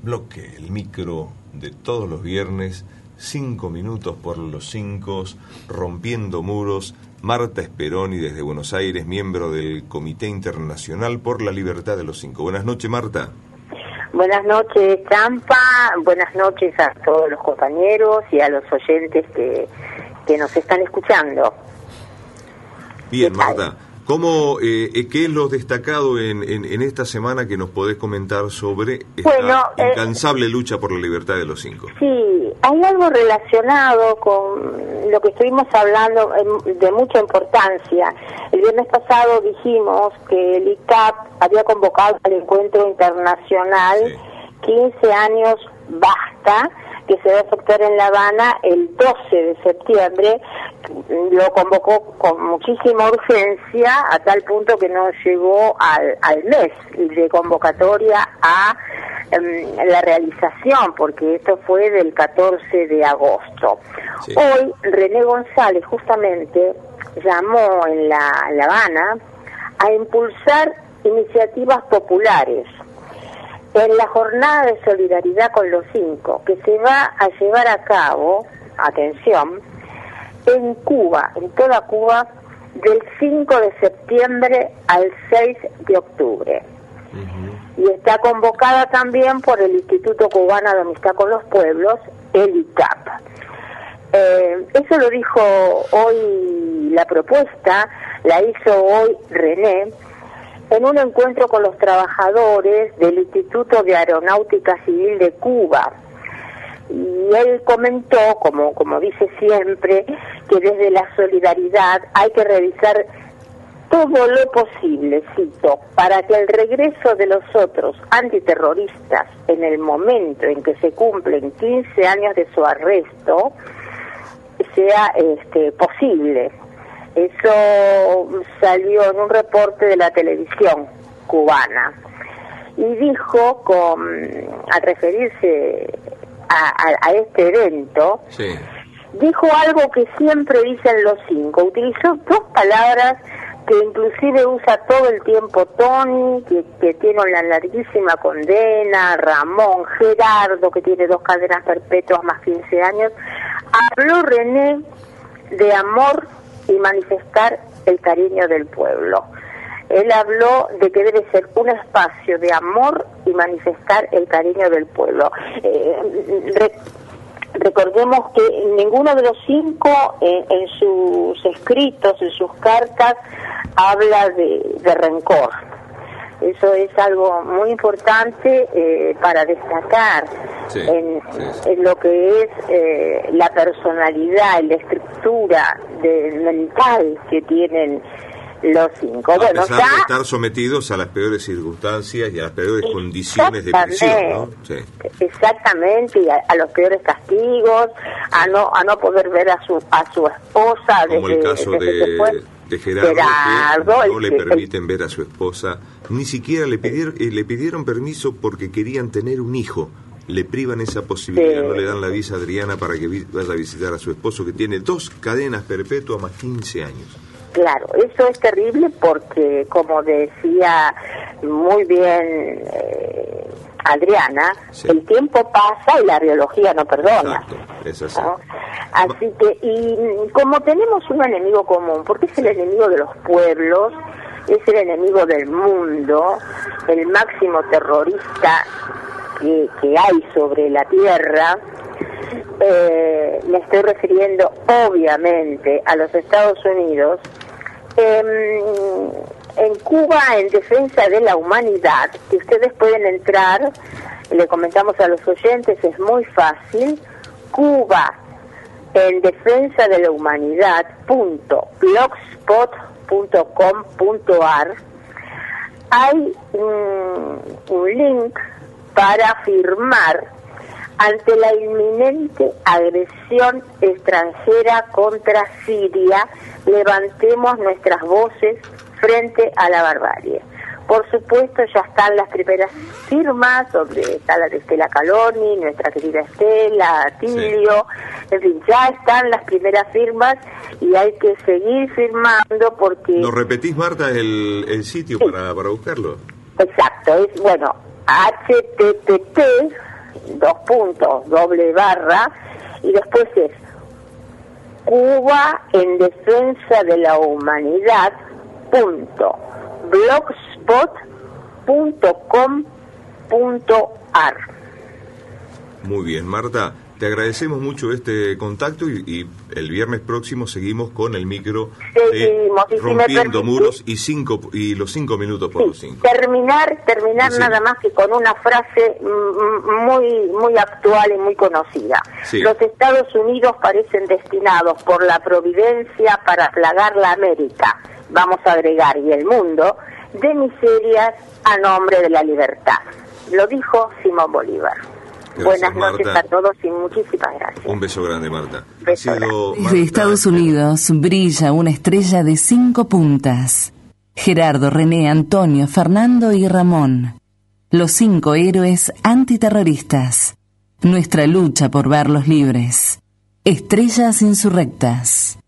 bloque, el micro de todos los viernes, 5 minutos por los 5, rompiendo muros. Marta Speroni desde Buenos Aires, miembro del Comité Internacional por la Libertad de los 5. Buenas noches, Marta. Buenas noches, Champa. Buenas noches a todos los compañeros y a los oyentes que nos están escuchando. Bien, Marta. ¿Qué es lo destacado en esta semana que nos podés comentar sobre esta incansable lucha por la libertad de los 5? Sí, hay algo relacionado con lo que estuvimos hablando de mucha importancia. El viernes pasado dijimos que el ICAP había convocado al encuentro internacional 15 años basta, que se va a efectuar en La Habana el 12 de septiembre. Lo convocó con muchísima urgencia, a tal punto que no llegó al mes de convocatoria a la realización, porque esto fue del 14 de agosto. Sí. Hoy René González justamente llamó en La Habana a impulsar iniciativas populares en la jornada de solidaridad con los 5, que se va a llevar a cabo, atención, en Cuba, en toda Cuba, del 5 de septiembre al 6 de octubre. Y está convocada también por el Instituto Cubano de Amistad con los Pueblos, el ICAP. Eso lo dijo hoy, la propuesta la hizo hoy René, en un encuentro con los trabajadores del Instituto de Aeronáutica Civil de Cuba. Y él comentó, como dice siempre, que desde la solidaridad hay que realizar todo lo posible, cito, para que el regreso de los otros antiterroristas en el momento en que se cumplen 15 años de su arresto sea posible. Eso salió en un reporte de la televisión cubana. Y dijo, al referirse a este evento, dijo algo que siempre dicen los 5. Utilizó dos palabras que inclusive usa todo el tiempo Tony, que tiene una larguísima condena, Ramón, Gerardo, que tiene 2 cadenas perpetuas más 15 años. Habló René de amor y manifestar el cariño del pueblo. Él habló de que debe ser un espacio de amor y manifestar el cariño del pueblo. Recordemos que ninguno de los 5 en sus escritos, en sus cartas, habla de rencor. Eso es algo muy importante para destacar en lo que es la personalidad y la estructura mental que tienen los 5. A pesar de estar sometidos a las peores circunstancias y a las peores condiciones de prisión, ¿no? Sí. Exactamente, y a los peores castigos, a no poder ver a su esposa. Como el caso de Gerardo, que no le permiten ver a su esposa, ni siquiera le pidieron permiso porque querían tener un hijo. Le privan esa posibilidad, no le dan la visa a Adriana para que vaya a visitar a su esposo, que tiene 2 cadenas perpetuas más 15 años. Claro, eso es terrible porque, como decía muy bien Adriana, el tiempo pasa y la biología no perdona. Exacto, es así. ¿No? Así que, y como tenemos un enemigo común, porque es el enemigo de los pueblos, es el enemigo del mundo, el máximo terrorista que hay sobre la tierra, me estoy refiriendo obviamente a los Estados Unidos. En Cuba, en defensa de la humanidad, que ustedes pueden entrar, le comentamos a los oyentes, es muy fácil, Cuba en defensa de la humanidad.blogspot.com.ar. hay un link para firmar ante la inminente agresión extranjera contra Siria. Levantemos nuestras voces frente a la barbarie. Por supuesto, ya están las primeras firmas, donde está la de Estela Caloni, nuestra querida Estela, Tilio, en fin, ya están las primeras firmas y hay que seguir firmando porque... ¿Nos repetís, Marta, el sitio para buscarlo? Exacto, es http:// y después es Cuba en defensa de la humanidad .blogspot.com.ar. Muy bien, Marta, te agradecemos mucho este contacto y el viernes próximo seguimos con el micro Rompiendo Muros y los 5 minutos por los 5. Terminar nada más que con una frase muy actual y muy conocida. Sí. Los Estados Unidos parecen destinados por la providencia para plagar la América, vamos a agregar, y el mundo, de miserias a nombre de la libertad. Lo dijo Simón Bolívar. Gracias, buenas noches, Marta. A todos y muchísimas gracias. Un beso grande, Marta. Desde Estados Unidos brilla una estrella de 5 puntas. Gerardo, René, Antonio, Fernando y Ramón. Los 5 héroes antiterroristas. Nuestra lucha por verlos libres. Estrellas insurrectas.